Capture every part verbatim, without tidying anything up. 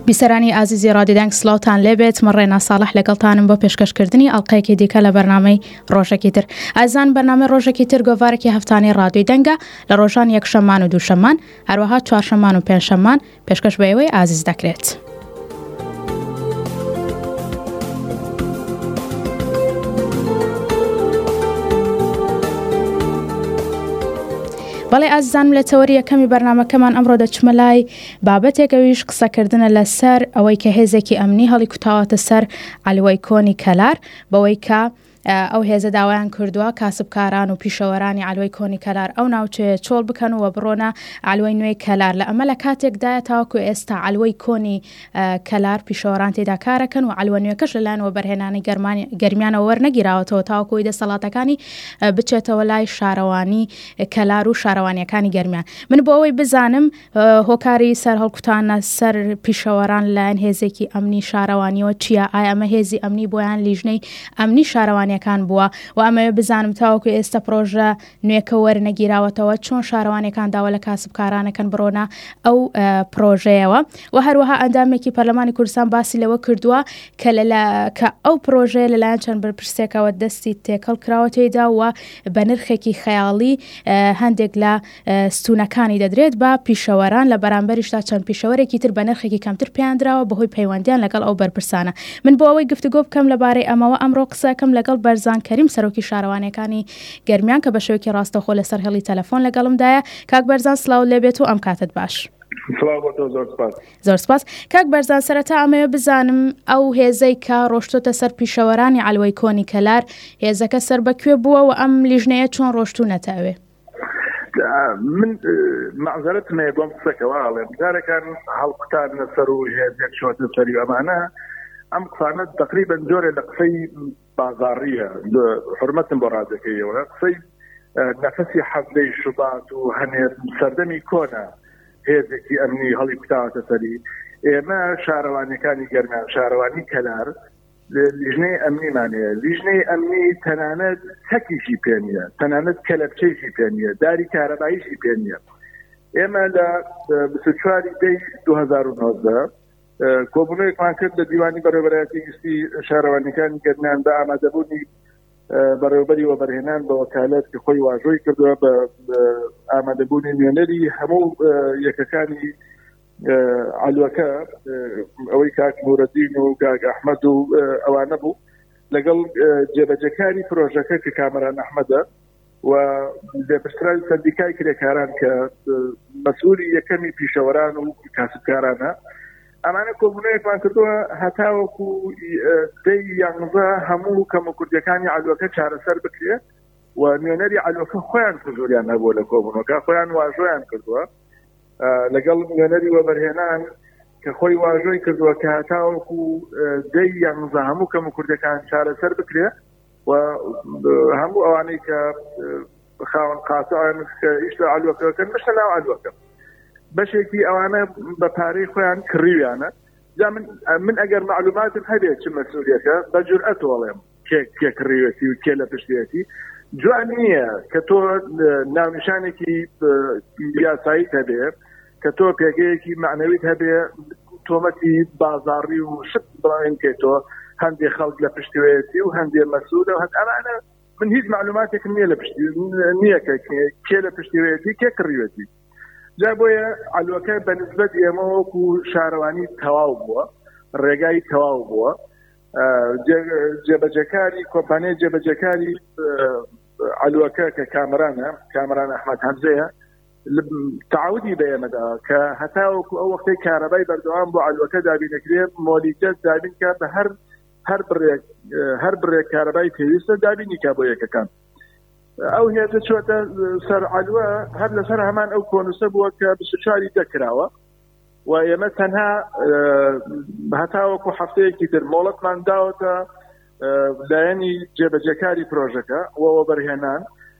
بیسەرانی ئازیزی ڕادیۆدەنگ سڵاوتان لێبێت. من ڕێنا ساڵح لەگەڵتانم بۆ پێشکەشکردنی ئەڵقەیەکی دیکە لە بەرنامەی ڕۆژێکی تر. ئازان بەرنامەی ڕۆژێکی تر گۆڤارێکی هەفتانەی ڕادیۆی دەنگە لە ڕۆژان یەکشەمان و دووشەمان، هەروەها چوارشەمان و پێنجشەمان پێشکەش بە ئێوەی ئازیز دەکرێت. بەڵێ ئازیزانم لە تەوەری یەکەمی بەرنامەکەمان ئەمڕۆ دەچمە لای بابەتێکەویش قسەکردنە لەسەر ئەوەی کە هێزێکی ئەمنی هەڵی کوتاوەتە سەر عەلیوەی کۆنی کەلار، بەوەی کە ئەو هێزە داوایان کردووە کاسبکاران و پیشەوەرانی عەلیوەی کۆنی کەلار ئەو ناوچەیە چۆڵ بکەن و بڕۆنە عەلیوەی نوێی کەلار. لە ئەمە لە کاتێکدایە تاوەکو ئێستا عەلیوەی کۆنی کەلار پیشەوەران تێدا کارەکەن و عەلیوە نوێکەش لەلایەنەوە بەرهێنانی گەرمیانەوە وەرنەگیراوەتەوە تاوەکوی دە سەڵاتەکانی بچێتەوە لای شارەوانی کەلار و شارەوانیەکانی گەرمیان. من بۆ ئەوەی بزانم هۆکاری سەر هەڵکوتانە سەر پیشەوەران لایەن هێزێکی ئەمنی شارەوانیەوە چییە؟ ئایا ئەمە هێزی ئەمنی بۆیان لیژنەی ئەمنی شارەوانی کان بووە و ئەمە بزانم تاوەکو ئێستا پرۆژە نوێکە وەرنەگیراوەتەوە چۆن شارەوانەکان داوە لە کاسبکارانەکەن بڕۆنە ئەو پرۆژەیەوە و هەروەها ئەندامێکی پەرلەمانی کوردستان باسی لەوە کردووە کە کە ئەو پرۆژەیە لەلایەن چەند بەرپرسێکەوە دەستی تێکەڵ کراوە تێدا و بە نرخێکی خەیاڵی هەندێک لە ستونەکانی دەدرێت بە پیشەوەران لە بەرامبەریشدا چەند پیشەوەرێکی تر بە نرخێکی کەمتر پێیاندراوە بەهۆی پەیوەندیان لەگەڵ ئەو بەرپرسانە. من بۆ ئەوەی گفتوگۆ بکەم لەبارەی ئەمەوە ئەمڕۆ قسەکەم لەگەڵ بەرزان کەریم سەرۆکی شارەوانیەکانی گەرمیان کە بە شێوەیەکی ڕاستەوخۆ لەسەر هێڵی تەلەفۆن لەگەڵمدایە. کاک بەرزان سڵاو لێبێت و ئەم کاتت باش. زۆر سپاس. کاک بەرزان سەرەتا ئەمەوێ بزانم ئەو هێزەی کە ڕۆشتۆتە سەر پیشەوەرانی عەلیوەی کۆنی کەلار هێزەکە سەر بەکوێ بووە و ئەم لیژنەیە چۆن ڕۆشتوونەتە ئەوێ؟ من معزەرەت مێ بۆم قسەکەوە ئاڵێم جارێکان هەڵقوتان لەسەر و هێزێک شۆتە سەری ئەمانە ئەم قسانە تقریبا جۆرە لە قسەی بازاڕیە حرمەتم بۆ ڕادەکەیەوە قسەی نەفەسی حەزەی شوبات و هەنێر سەردەمی کۆنا هێزێکی ئەمنی هەڵی کوتاوەتە سەری. ئێمە شارەوانیەکانی گەرمیان شارەوانی کەلار لیژنەی ئەمنیمانەیە. لیژنەی ئەمنی تەنانەت تەکیشی پێ نییە، تەنانەت کەلەپچەیشی پێ نییە، داری کارەباییشی پێ نییە. ئێمە لە بیست و چواری دەی دوو هەزار و نۆزدە کۆبوونەوەیەکمان کرد لە دیوانی بەڕێوەبەرایەتی گشتی شارەوانیەکانی گەرمیان بە ئامادەبوونی بەڕێوەبەری وەبەرهێنان بە وەکالەت کە خۆی واژۆی کردووە بە ئامادەبوونی نوێنەری هەموو یەکەکانی عەلیوەکە، ئەوەی کاک نوورەدین و کاک ئەحمەد و ئەوانە بوو لەگەڵ جێبەجەکاری پرۆژەکە کە کامەران ئەحمەدە و لێپشتراوی سەندیکای کرێکاران کە مەسئولی یەکەمی پیشەوەران و کاسبکارانە. ئەمانە کۆبوونەوەیەکمان کردووە هەتاوەکو دەی یانزە هەموو کەم و کوردیەکانی عەلیوەکە چارەسەر بکرێت و نوێنەری عەلیوەکە خۆیان حزوریان هەبووە لە کۆبوونەوەکە، خۆیان واژۆیان کردووە لەگەڵ نوێنەری وەبەرهێنان کە خۆی واژۆی کردووە کە هەتاوەکو دەی یانزە هەموو کەم و کوردیەکان چارەسەر بکرێت و هەموو ئەوانەی کە خاوەن قاسەوان کە ئیشتە عەلیوەکەکەن بشە ناو عەلیوەکە بەشێکی ئەوانە بە پارەی خۆیان کڕیویانە. جا من من ئەگەر معلوماتم هەبێت چ مەسئولیەکە بە جورئەت وەڵێم کێ کڕیوەتی و کێ لە پشتیەتی. جوان نییە کە تۆ ناونیشانێکی یاساییت هەبێ، کە تۆ پێگەیەکی معنەویت هەبێ، تۆمەتی بازاڕی و شت بڵاوێن کێتەوە هەندێک خەڵک لە پشتیوەتی و هەندێک مەسئولە و هەند ئەمانە من هیچ معلوماتێکم نییە لە پشتی نییە کە کێ لە پشتیوەتی کێ کڕیوەتی. جا بۆیە عەلیوەکە بە نسبەت ئێمە وەکو شارەوانی تەواو بووە، ڕێگای تەواو بووە. جێبەجەکاری کۆمپانیای جێبەجەکاری عەلیوەکە کە کامەرانە کامەران ئەحمەد هەمزەیە تعودی بە ئێمەدا کە هەتاوەکو ئەو وەختەی کارەبای بەردەوام بۆ عەلیوەکە دابینەکرێت مۆلیجەت دابین کە بە هەر هەر بڕێک هەر بڕێک کارەبای پێویستە دابینی کا بۆ یەکەکان. ئەو هێزە چۆتە سەر عەلیوە هەر لەسەر هەمان ئەو کۆنوسە بووە کە بیست و چواری دەکراوە و ئێمە تەنها هەتاوەکو هەفتەیەکی تر مۆڵەتمان داوەتە لایەنی جێبەجەکاری پرۆژەکە و وەبەرهێنان.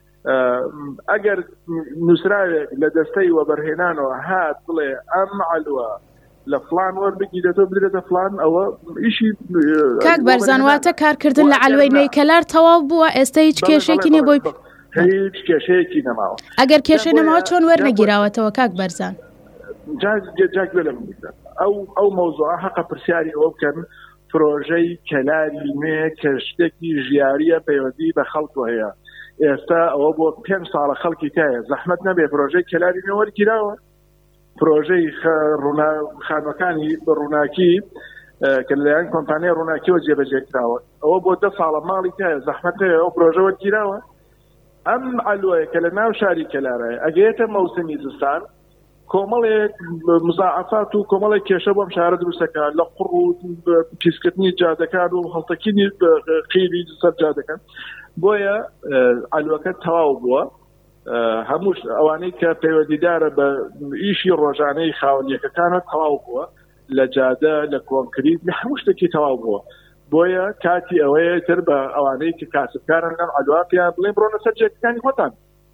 ئەگەر نووسراوێک لە دەستەی وەبەرهێنانەوە هات بڵێ ئەم عەلیوە لە فلان وەربگیرێتەوە بدرێتە فلان ئەوە ئیشی کاک بەرزان واتە کارکردن لە عەلیوەی نوێی کەلار تەواو بووە، ئێستا هیچ کێشێکی نییە بۆی هیچ کێشەیەکی نەماوە. ئەگەر کێشە نەماوە چۆن وەرنەگیراوەتەوە کاک بەرزان؟ جاز جاك لم او او موضوع حق برسياري او كان بروجي كلاري ما كشتكي جياريه بيودي بخلق وهي استا او بو بيمس على خلقي تاع زحمتنا ببروجي كلاري ما وركيراوه بروجي رونا خانوكاني بروناكي كلان كومباني روناكي وجيب جيكراوه او بو دفع على مالي تاع زحمتها او بروجي وركيراوه ام علوه كلنا وشاري كلاره اجيت موسمي زستان كومالي مضاعفات وكومالي كيشبه مشارد روسكا لقرو بيسكتني جادكان وهلتكيني قيبي جسر جادكان بويا على الوقت تواوبوا هموش اواني كبيودي دار بإيشي الرجاني خاوني كانت تواوبوا لجادة لكونكريت هموش تكي تواوبوا بويا كاتي اوي تربا اواني كاسب كان على الوقت يا بلين برونا سجل كان وطن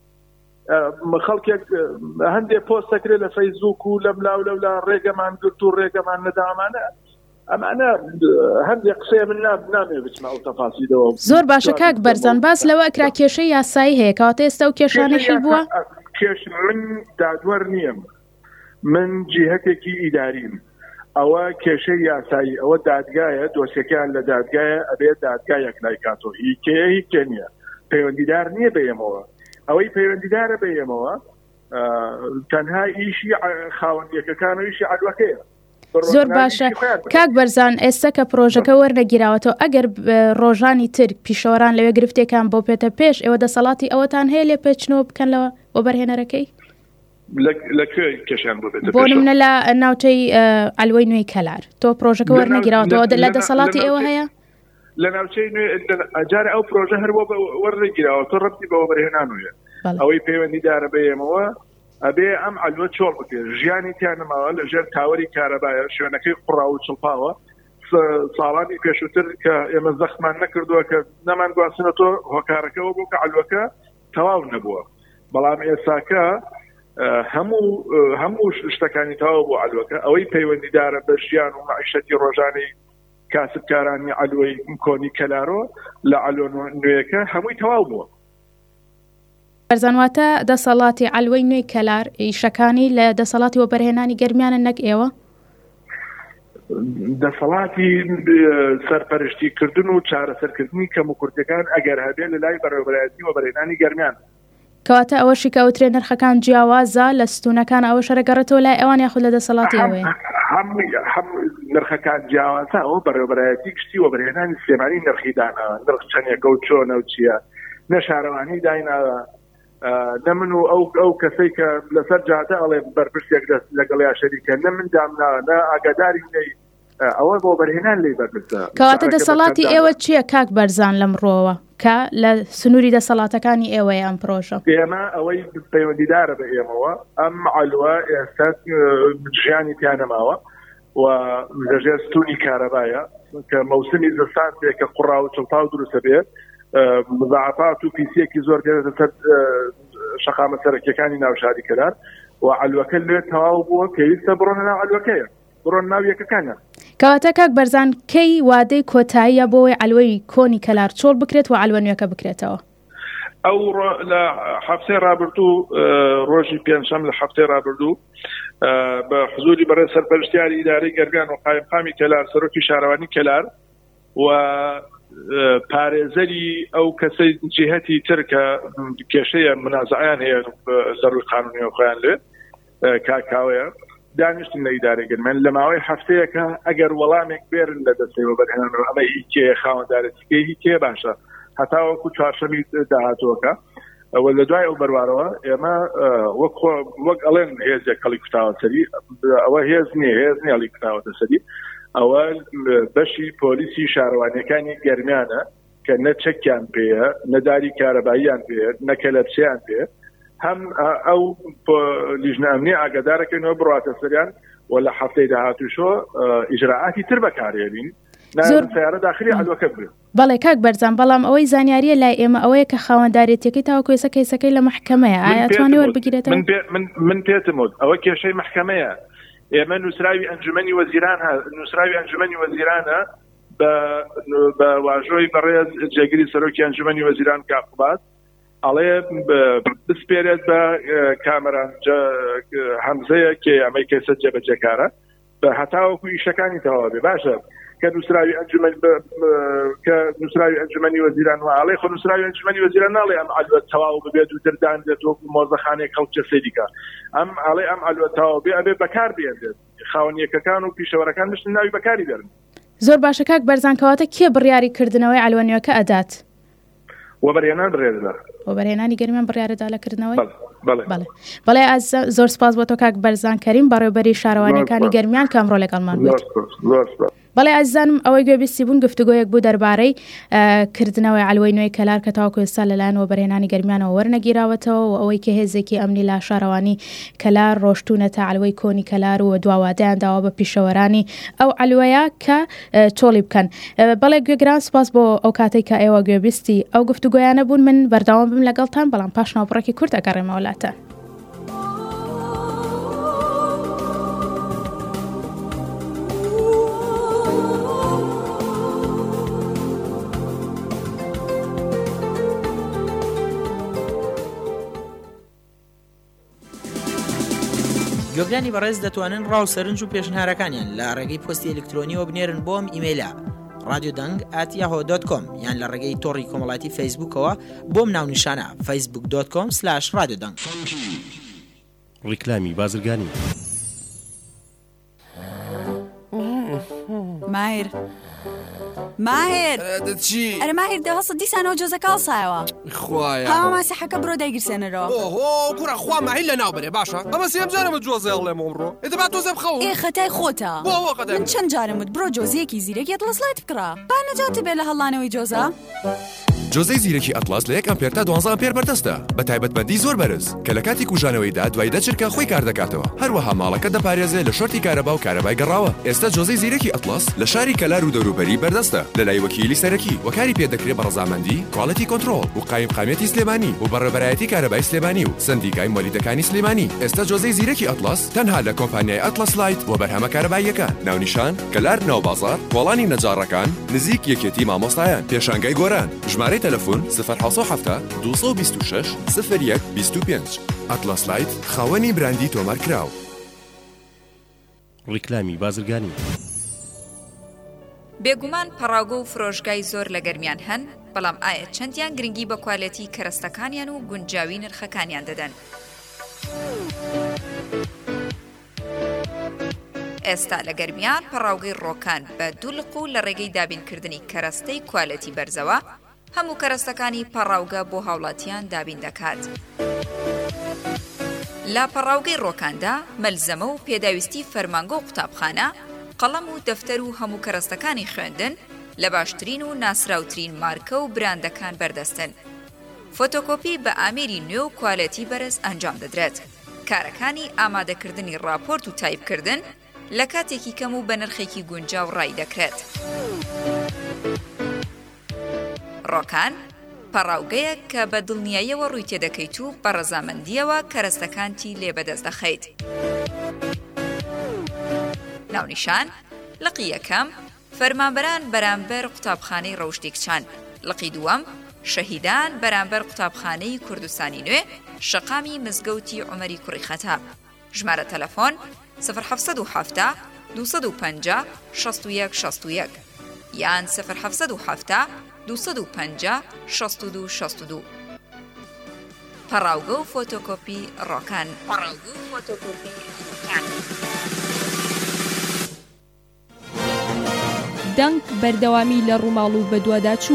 خلقك هندي بوست كري لفيسبوك ولم لا ولا لا ريقه ما قلتوا ريقه ما ندامنا اما انا هندي قصيه من ناب نامي بسمعوا تفاصيل زور باشا كاك برزان باس لو اكرا كيشي ياساي هيك او تيستو كيشاني حلبوا كيش من دادور نيم من جهتك اداريين او كيشي ياساي او دادغايه دوسكان لدادغايه ابي دادغايه كلايكاتو هي كي هي كينيا بيوندار ني بيمو اوي پەیوەندیدارە بەیەمەوە تەنها ئیشی خاوەندیەکەکان و ئیشی عەدوەکەیە. زۆر باشە کاک بەرزان ئێستا کە پرۆژەکە وەرنەگیراوەتەوە ئەگەر ڕۆژانی تر پیشەوەران لەوێ گرفتێکان بۆ پێتە پێش ئێوە دەسەڵاتی ئەوەتان هەیە لێ پێچنەوە بکەنەوە بۆ بەرهێنەرەکەی لەکوێ کێشیان بۆ بێتە پێش؟ بۆ نمونە لە ناوچەی ئەلوەی نوێی کەلار تۆ پرۆژەکە وەرنەگیراوەتەوە لە دەسەڵاتی ئێوە هەیە؟ لە ناوچەی ئەجارە ئەو پرۆژە هەروە وەرنەگیراوە تۆ ڕەتی بەوە بەرهێنانویە ئەوەی پەیوەندیدارە بەیەمەوە ئەبێ ئەم عەلوە چۆڵ بکرێت ژیانی تیانەماوە لەژێر تاوەری کارەبایە شوێنەکەی قوڕا و چڵپاوە ساڵانی پێشووتر کە ئێمە زەخمان نەکردووە کە نەمان گواستنەوە هۆکارەکەەوە بوو کە عەلوەکە تەواو نەبووە بەڵام ئێستاکە هەموو هەموو شتەکانی تەواو بوو عەلوەکە ئەوەی پەیوەندیدارە بە ژیان و مەعیشەتی ڕۆژانەی کاسبکارانی عەلوەی کۆنی کەلارۆ لە عەلوە نوێیەکە هەمووی تەواو بووە. بەرزانواتە دەسەڵاتی عەلوەی نوێی کەلار ئیشەکانی لە دەسەڵاتی وەبەرهێنانی گەرمیانە نەک ئێوە؟ دەسەڵاتی سەرپەرشتیکردن و چارەسەرکردنی کەم و کورتەکان ئەگەر هەبێت لە لای بەڕێوەبەرایەتی وەبەرهێنانی گەرمیان. کەواتە ئەوەشی کە ئەوترێ نرخەکان جیاوازە لە ستوونەکان ئەوە شەرەگەڕێتەوە لای ئەوان یاخود لە دەسەڵاتی ئەوەیە؟ نرخەکان جیاوازە ئەوە بەڕێوەبەرایەتی گشتی وەبەرهێنانی سلێمانی نرخی داناوە نرخ چەندێکە و چۆنە و چییە نەشارەوانی دایناوە نە من و ئەو ئەو کەسەی کە لەسەر جاتە ئەڵێ بەرپرسێک لەگەڵیا شەریکە نە من دامناوە نە ئاگاداری نەی ئەوە بۆ بەرهێنان لێ بەرپرسە. کەواتە دەسەڵاتی ئێوە چییە کاک بەرزان لەمڕۆوە کە لە سنووری دەسەڵاتەکانی ئێوەیە ئەم پرۆژە؟ ئێمە ئەوەی پەیوەندیدارە بە ئێمەوە ئەم عەلوە ئێستا ژیانی پیانەماوە و لەژێر ستوونی کارەبایە کە مەوسمی زستان کە قوڕا و چڵپاو دروستە بێت مضاعفات و پیسێکی زۆر دێتە سەر شەقامە سەرەکیەکانی ناوشاری کەلار و عەلوەکە لێ تەواو بووە پێویستە بڕۆنە ناو عەلوەکەیە بڕۆن ناو یەکەکانە. کەواتە کاک بەرزان کەی وادەی کۆتاییە بۆەوەی عەلوەی کۆنی کەلار چۆڵ بکرێت و عەلوە نوێەکە بکرێتەوە؟ ئەو لە هەفتەی ڕابردوو ڕۆژی پێنجشەم لە هەفتەی ڕابردوو بە حزوری بەڕێز سەرپەرشتیاری ئیدارەی گەرمیان و قایمقامی کەلار سەرۆکی شارەوانی کەلار و پارێزەری ئەو کەسەی جهەتی تر کە کێشەیە منازعیان هەیە لەڕووی قانونی خۆیان لێ کاکاوەیە دانیشتن لە ئیدارەی گەرمیان لە ماوەی هەفتەیەکە ئەگەر وەڵامێک بێرن لە دەستەی وەبەرهێنانەوە ئەمە هی کێ خاوەندارەتیکەی هی کێ باشە هەتاوەکو چوارشەمی داهاتووەکە ئەوە لە دوای ئەو بەروارەوە ئێمە وەک وەک ئەڵێن هێزێک هەڵی کوتاوە سەری ئەوە هێز نییە هێز نیە هەڵی کوتاوەتە سەری ئەوە بەشی پۆلیسی شارەوانیەکانی گەرمیانە کە نە چەکیان پێیە نەداری کارەباییان پێ نەکەلەپسیان پێ هەم ئەو لیژنە ئەمنی ئاگادارەکەنەوە بڕاتە سەریان و لە هەفتەی داهاتووشۆ ئیجراعاتی تر بەکارهێنین سیارە داخلی عەلوەکە بێت. بەڵێ کاک بەرزان بەڵام ئەوەی زانیاریە لای ئێمە ئەوەیە کە خاوەندارێتیەکەی تاوەکو ئێستا کەیسەکەی لە محکەمەیە ئایا توانێ وەربگیرێتەوە؟ من پێتموت ئەوە کێشەی محکەمەیە ئێمە نووسراوی ئەنجومەنی وەزیران نووسراوی ئەنجومەنی وەزیرانە بە واژۆی بەڕێز جێگیری سەرۆکی ئەنجومەنی وەزیران کاقوبات ئەڵێ بسپێرێت بە کامەرە هەمزەیە کێ ئەمەی کەسە جێبەجێکارە بە هەتاوەکو ئیشەکانی تەواو بێ باشە کە نووسراوی ئەنجومەن کە نووسراوی ئەنجومەنی وەزیران و ئاڵێ خۆ نووسراوی ئەنجومەنی وەزیران ناڵێ ئەم ئەلوەت تەواو ببێت و دەردان دێت وەکو مۆزەخانەیەک خەڵک جەسەیدیکە ئەم ئاڵێ ئەم ئەلوەت تەواو بێ ئەبێ بەکار بێنرێت خاوەنیەکەکان و پیشەوەرەکان بشن ناوی بەکاری دەرن. زۆر باشە کاک بەرزانکەواتە کێ بڕیاریکردنەوەی ئەلوەنیەکە ئەدات؟ وەبەرهێنان بڕێدەدا وەبەرهێنانی گەرمیان بڕیارەدا لەکردنەوەی بەڵێ بەڵێ زۆر سپاس بۆ تۆ کاک بەرزان کەریم بەڕێوەبەری شارەوانیەکانی گەرمیان کە ئەمڕۆ لەگەڵمان بوویت. بەڵێ ئازیزانم ئەوەی گوێبیستی بوون گفتوگۆیەک بوو دەربارەی کردنەوەی ئەلوەی نوێی کەلار کە تاوەکو ئێستا لەلایەن وەبەرهێنانی گەرمیانەوە وەرنەگیراوەتەوە و ئەوەی کە هێزێکی ئەمنی لا شارەوانی کەلار ڕۆشتوونەتە ئەلوەی کۆنی کەلار و دواوادەیان داوە بە پیشەوەرانی ئەو ئەلوەیە کە تۆڵی بکەن. بەڵێ گوێگران سپاس بۆ ئەو کاتێک کە ئێوە گوێبیستی ئەو گفتوگۆیانە بوون. من بەردەوام بم لەگەڵتان بەڵام پاش ناوبڕێکی کورت ئەگەڕێمەوە وڵاتە. گۆگرانی بەڕێز دەتوانن ڕاو سەرنج و پێشنهارەکانیان لە ڕێگەی پۆستی ئەلکترۆنیەوە بنێرن بۆم ئیمەیلە رادیۆ دەنگ ئات یاهۆ دۆت کۆم یان لە ڕێگەی تۆڕی کۆمەڵایەتی فەیسبووکەوە بۆم ناونیشانە فەیسبوک دۆت کۆم سلاش رادیۆ دەنگ. ڕیکلامی بازرگانی. ماهر ماهر دەچی ئەرە ماهر دە هەسە دیسانەوە جۆزەکەڵ سایەوە خوایە هاوا ماسیحەکە بڕۆ دایگرسێنەرەوە. ئۆهۆ کوڕە خوا ماهی لە ناو بەرێ باشە ئەمە سێم جارەمە جۆزە ئەڵێم ئەمڕۆ ئێدەبا تۆزە بخەوم. ئێ خەتای خۆتە بۆ ئەوە قەدەم من چەند جارمت بڕۆ جۆزیەکی زیرەکیت لەسلایت بکڕا با نەجاتە بێ لە هەڵانەوەی جۆزە. جۆزەی زیرەکی ئەتڵاس لە یەک ئەمپێر تا دوانزە ئەمپێر بەردەستە بە تایبەتمەندی زۆر بەرز کە لە کاتی کوژانەوەیدا دوای دەچرکە خۆی کار دەکاتەوە. هەروەها ماڵەکە دەپارێزێ لە شۆرتی کارەبا و کارەبای گەڕاوە. ئێستا جۆزەی زیرەکی ئەتڵاس لە شاری کەلار و دەوروبەری بەردەستە لە لای وەکیلی سەرەکی وەکاری پێدەکرێت بە ڕەزامەندی کواڵیتی کۆنتڕۆڵ و قایمقامێتی سلێمانی و بەڕێبەرایەتی کارەبای سلێمانی و سندیکای مۆلیدەکانی سلێمانی. ئێستا جۆزەی زیرەکی ئەتڵاس تەنها لە کۆمپانیای ئەتڵاس لایت بۆ بەرهەمە کارەباییەکان ناونیشان کەلار ناوبازار کۆڵانی نەجارڕەکان نزیک یەکێتی مامۆستایان پێشانگای گۆران ژمارەی تەلەفۆن صفر حوصە حەفتا دووسە و بیست و شەش صفر یەک بیست و پێنج. ئەتڵاس لایت خاوەنی براندی تۆمار کراو. ڕیکلامی بازرگانی. بێگومان پەڕاگۆ و فرۆشگای زۆر لە گەرمیان هەن بەڵام ئایا چەندیان گرنگی بە کوالەتی کەرەستەکانیان و گونجاوی نرخەکانیان دەدەن. ئێستا لە گەرمیان پەڕاوگەی ڕۆکان بە دوو لق و لە ڕێگەی دابینکردنی کەرەستەی کوالەتی بەرزەوە هەموو کەرەستەکانی پەڕاوگە بۆ هاوڵاتیان دابین دەکات. لە پەڕاوگەی ڕۆکاندا مەلزەمە و پێداویستی فەرمانگە و قوتابخانە قەڵەم و دەفتەر و هەموو کەرەستەکانی خوێندن لە باشترین و ناسراوترین مارکە و براندەکان بەردەستن. فۆتۆکۆپی بە ئامێری نوێ و کوالەتی بەرز ئەنجام دەدرێت. کارەکانی ئامادەکردنی راپۆرت و تایپکردن لە کاتێکی کەم و بە نرخێکی گونجاو ڕای دەکرێت. ڕۆکان پەڕاوگەیە کە بە دڵنیاییەوە ڕووی تێدەکەیت و بە ڕەزامەندیەوە کەرەستەکانتی لێ بەدەست دەخەیت. ناونیشان لقی یەکەم فەرمانبەران بەرامبەر قوتابخانەی ڕەوشتی کچان. لقی دووەم شەهیدان بەرامبەر قوتابخانەی کوردستانی نوێ شەقامی مزگەوتی عومەری کوڕی خەتاب. ژمارە تەلەفۆن صفر حەفسەد و حەفتا دووسەد و پەنجا شەست و یەک شەست و یەک یان صفر حەفسەد و حەفتا دووسەد و پەنجا شەست و دوو شەست و دوو. پەڕاوگە و فۆتۆکۆپی ڕۆکان. پەڕاوگە و فۆتۆکۆپی ڕۆکان. دەنگ بەردەوامی لە ڕووماڵ و بەدووادا چوو.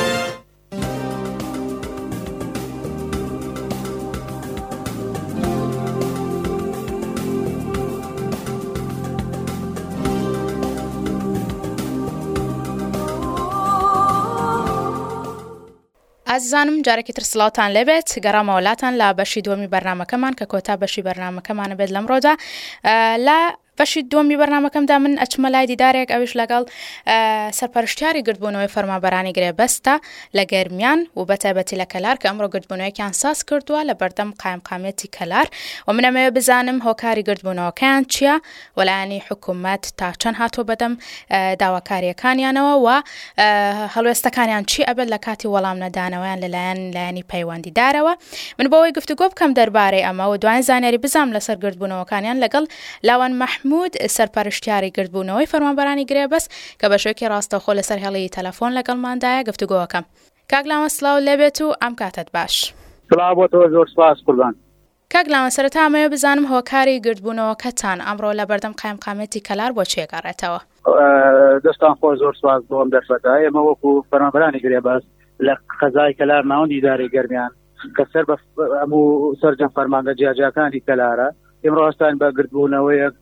ئازیزانم جارێکی تر سڵاوتان لەبێت گەڕامەوەلاتان لە بەشی دووەمی بەرنامەکەمان کە کۆتا بەشی بەرنامەکەمانە بێت لەمڕۆدا. لە بەشی دووەمی بەرنامەکەمدا من ئەچمە لای دیدارێک ئەوش لەگەڵ سەرپەرشتیاری گردبوونەوەی فەرمانبەرانی گرێبەستە لە گەرمیان و بەتایبەتی لە کەلار کە ئەمڕۆ گردبوونەوەیەکیان ساز کردووە لە بەردەم قایمقامێتی کەلار و من ئەمەوێ بزانم هۆکاری گردبوونەوەکەیان چییە وەلایەنی حکوومەت تا چەند هاتۆ بەدەم داواکاریەکانیانەوە و هەڵوێستەکانیان چی ئەبێت لە کاتی وەڵام نەدانەوەیان لەلایەن لایەنی پەیوەندیدارەوە. من بۆەوەی گفتوگۆ بکەم دەربارەی ئەمە و دوایین زانیاری بزانم لەسەر گردبوونەوەکانیان لەگەڵ لاوان محمود سەرپەرشتیاری گردبوونەوەی فەرمانبەرانی گرێبەست کە بەشێکی ڕاستەوخۆ لەسەر هێڵی تەلەفۆن لەگەڵماندایە گفتوگۆەکەم. کاک لاوان سڵاو لەبێت و ئەم کاتت باش. سڵاو بۆ تۆ، زۆر سپاس قوربان. کاک لاوان سەرەتا ئەمەوێ بزانم هۆکاری گردبوونەوەکەتان ئەمڕۆ لە بەردەم قایمقامێتی کەلار بۆ چێگەڕێتەوە؟ دەستان خۆش، زۆر سپاس بۆم دەرفەتە. ئێمە وەکو فەرمانبەرانی گرێبەست لە قەزای کەلار ناوەندی ئیدارەی گەرمیان کە سەر بە هەموو سەرجەم فەرمانگە جیاجیاکانی کەلارە ئێمڕۆ هەستان بە گردبوونەوەیەک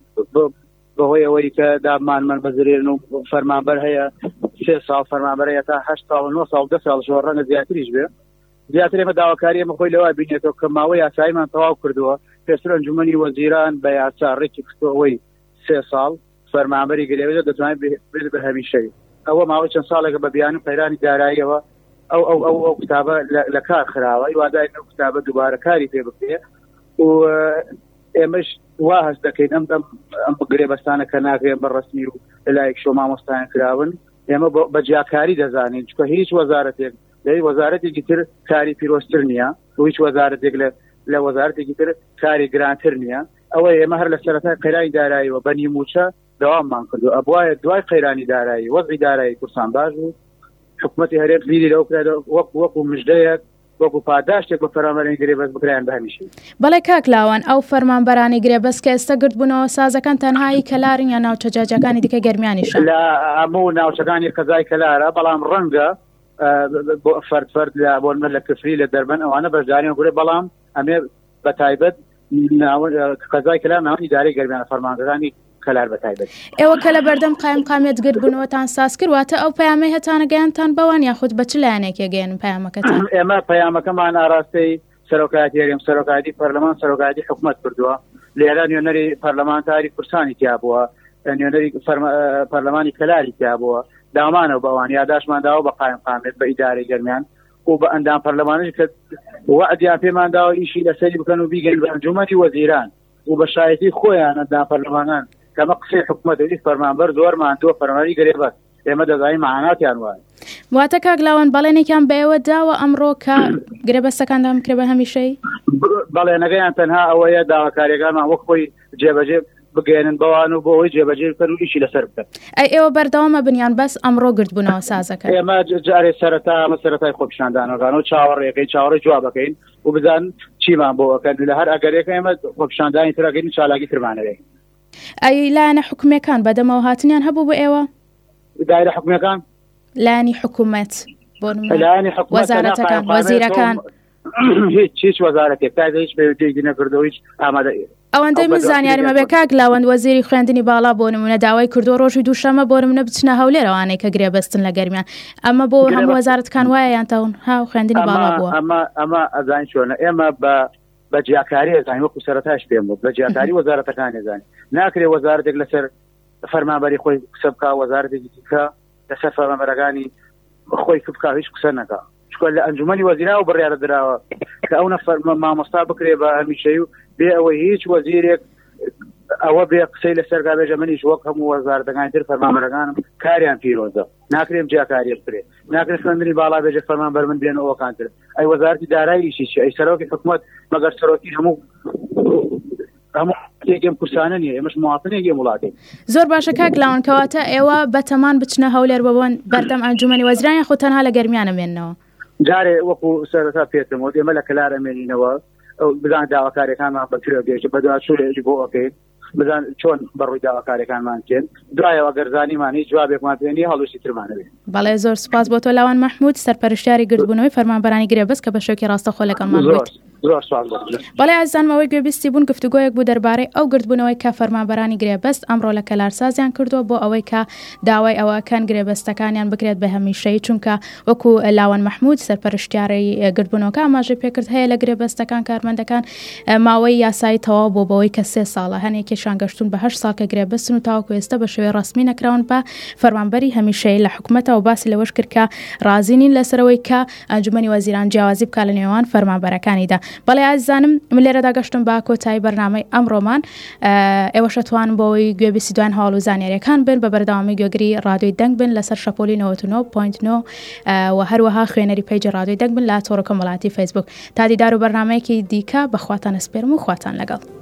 بەهۆی ئەوەی کە دابمانمان بەزرێن و فەرمانبەر هەیە سێ ساڵ فەرمانبەرەیە تا هەشت ساڵ و نۆ ساڵ دە ساڵ ژۆ ڕەنگە زیاتریش بێ. زیاتر ئێمە داواکاری ئێمە خۆی لەوە بینێتەوە کە ماوەی یاساییمان تەواو کردووە. پێشتر ئەنجومەنی وەزیران بە یاسا ڕێکی کردەوەی سێ ساڵ فەرمانبەری گرێبەست دەتوانێت بێت بە هەمیشەی. ئەوە ماوەی چەند ساڵێکە بە بیان و پەیرانی داراییەوە ئەو ئەو ئەو ئەو کتابە لە کار خراوە، وادای ئەو کتابە دووبارە کاری پێ بکرێ و ئێمەش وا هەست دەکەین ئەم ئەم گرێبەستانە کە ناکرێن بەڕەسمی و لەلایەک شۆ مامۆستایان کراون ئێمە بە جیاکاری دەزانین، چونکە هیچ وەزارەتێک لەی وەزارەتێکی تر کاری پیرۆستتر نییە و هیچ وەزارەتێک لە وەزارەتێکی تر کاری گرانتر نییە. ئەوە ئێمە هەر لە سەرەتای قەیرانی داراییەوە بە نیموچە دەواممان کردو. ئەبوایە دوای قەیرانی دارایی وەزعی دارایی کورسان باش بوو، حکوومەتی هەرێم زیری لەو کرا وەک وەکو مژدەیەک وەکو پاداشتێک بە فەرمانبەرانی گرێبەست بکرایان بە هەمیشەی. بەڵێ کاک لاوان، ئەو فەرمانبەرانی گرێبەست کە ئێستا گردبوونەوە سازەکان تەنهایی کەلارن یا ناوچە جاجەکانی دیکە گەرمیانیشە؟ لە هەموو ناوچەکانی قەزای کەلارە، بەڵام ڕەنگە بۆ فەرد فەرد لە بۆنمە لە کفری لە دەربەن ئەوانە بەشداریان گورێ، بەڵام ئەمێ بە تایبەت قەزای کەلار ناوەندی ئیدارەی گەرمیانە فەرمانبەرانی کەلار بە تایبەت. ئێوە کە لە بەردەم قایمقامێت گردبوونەوەتان ساز کردواتە ئەو پەیامەی هەتانە گەیاندتان بەوان یاخود بە چ لایەنێک گەیەن پەیامەکەتان؟ ئێمە پەیامەکەمان ئاراستەی سەرۆکایەتی هەرێم، سەرۆکایەتی پەرلەمان، سەرۆکایەتی حکوومەت کردووە. لێرە نوێنەری پەرلەمانتاری کورسانی تیا بووە، نوێنەری پەرلەمانی کەلاری تیا بووە. دامانەوە بەوان یاداشمان داوە بە قایمقامێت بە ئیدارەی گەرمیان و بە ئەندام پەرلەمانش کە وعدیان پێمان داوە ئیشی لەسەری بکەن و بیگەن بە ئەنجومەتی وەزیران و بە شایەتی خۆیان ئەندام پەرلەمانان کەمە قسەی حکوومەتی فەرمانبەر زۆرمان تۆ فەرمانبەری گرێبەست ئێمە دەزانین مەعاناتیان وایە. واتە کاک لاوان بەڵێنێکیان بە ئێوە داوە ئەمڕۆ کە گرێبەستەکان بکرێ بە هەمیشەی؟ بەڵێنەکەیان تەنها ئەوەیە داواکاریەکانمان وەک خۆی جێبەجێ بگەێنن بەوان و بۆەوەی جێبەجێ بکەن و ئیشی لەسەر بکەن. ئەی ئێوە بەردەوامە بنیان بەس ئەمڕۆ گردبوونەوە سازەکە؟ ئێمە جارێ سەرەتا ئەمە سەرەتای خۆپیشاندانەکان و چاوەڕێەکەی چاوەڕێی جواب بکەین و بزان چیمان بۆ ئەکەن لە هەر ئەگەرێکە ئێمە خۆپیشاندانی ترەکەین چالاکی ترمانەوێ. ئەی لایەنە حکوومیەکان بەدەمەوە هاتنیان هەبوو بۆ ئێوە؟ دایرە حکوومیەکان؟ لایەنی حکوومەت بۆ لایەنی حکوومەت، وەزارەتەکان، وەزیرەکان، هیچ هیچ وەزارەتێک تا هیچ پێویستی نەکردەوە، هیچ ئامادە. ئەوەندەی من زانیاریمە بێ کاک لاوەند وەزیری خوێندنی باڵا بۆ نمونە داوای کردو ڕۆژی دووشەمە بۆ نمونە بچنە هەولێرەوانەی کە گرێبەستن لە گەرمیان. ئەمە بۆ هەموو وەزارەتەکان وایە یان تاون ها خوێندنی باڵا بووە؟ ئەمە ئەمە ئەزانین چۆنە ئێمە بە بە جیاکاری ئەزانین، وەکو سەرەتاش پێم بوو بە جیاکاری وەزارەتەکان ئەزانین. ناکرێ وەزارەتێک لەسەر فەرمانبەری خۆی قسە بکا، وەزارەتێکی دیکە لەسەر فەرمانبەرەکانی خۆی بکا، هیچ قسە نەکا. چکە لە ئەنجومەنی وەزیرا و بڕیارە درراوە کە ئەو نەفەر مامۆستا بکرێ بە هەمیشەی و بێ ئەوەی هیچ وەزیرێک ئەوە بێ قسەی لەسەر کابێژە منیش وەک هەموو وەزارەتەکانی تر فەرمانبەرەکانم کاریان پیرۆزە، ناکرێم جیاکاری بکرێ، ناکرێت خوێندنی باڵا بێژە فەرمانبەر من بێنە ئەوەکان تر. ئەی وەزارەتی داراییشی چی؟ ئەی سەرۆکی حکوومەت مەگەر سەرۆکی هەموو هەموو یەکێم کورسانە نییە، ئێمەش مواتنێکی وڵاتی. زۆر باشە کاک لاوان، کەواتە ئێوە بەتەمان بچنە هەولێر ببن بەردەم ئەنجومەنی وەزیران خۆ تەنها لە گەرمیانە مێننەوە؟ جارێ وەکو سەرەتا پێتم وت ئێمە لە کەلارە مێنینەوە بزان داواکاریەکانمان بەکرێ گەیشت بە دواتشورێکی بۆ ئۆکەین، بزان چۆن بەڕووی داواکاریەکانمان کێن، دوایەوە گەرزانیمان هیچ جوابێکمان پێ نیە هەڵوشی ترمانەوێت. بەڵێ زۆر سوپاس بۆ تۆ لاوان محمود سەرپەرشتیاری گردبوونەوەی فەرمانبەرانی گرێبەست کە بە شێوەیەکی ڕاستەخۆ لەگەڵمان بوویت. بەڵێ ئازانمەوەی گوێبیستی بوون گفتوگۆیەک بوو دەربارەی ئەو گردبوونەوەی کە فەرمانبەرانی گرێبەست ئەمڕۆ لە کەلارسازیان کردووە بۆ ئەوەی کە داوای ئەوەکان گرێبەستەکانیان بکرێت بە هەمیشەیی، چونکە وەکو لاوان محمود سەرپەرشتیاری گردبوونەوەکە ئاماژەی پێکرد هەیە لە گرێبەستەکان کارمەندەکان ماوەی یاسایی تەواو بۆ بەوەی کە سێ ساڵە هەنێکیشان گەشتون بە هەشت ساڵ کە گرێبەستن و تاوەکو ئێستا بە شێوەیە ڕەسمی نەکراون بە فەرمانبەری هەمیشەیی لە حکوومەتەوە باسی لەوەش کرد کە ڕازی نین لەسەرەوەی کە ئەنجومەنی وەزیران جیاوازی بکات لە نێوان فەرمانبەرەکانیدا. بەڵێ ئازیزانم من لێرەدا گەشتم بە کۆتایی بەرنامەی ئەمڕۆمان، ئێوەشە توان بۆەوەی گوێبیستی دوان هەواڵ و زانیاریەکان بن بە بەردەوامی گوێگری ڕادیۆی دەنگ بن لەسەر شەپۆلی نەوەت و نۆ پۆینت نۆ و هەروەها خوێنەری پەیجی ڕادیۆی دەنگ بن لە تۆڕە کۆمەڵایەتی فەیسبوک. تا دیدار و بەرنامەیەکی دیکە بەخواتان ئەسپێرم و خواتان لەگەڵ.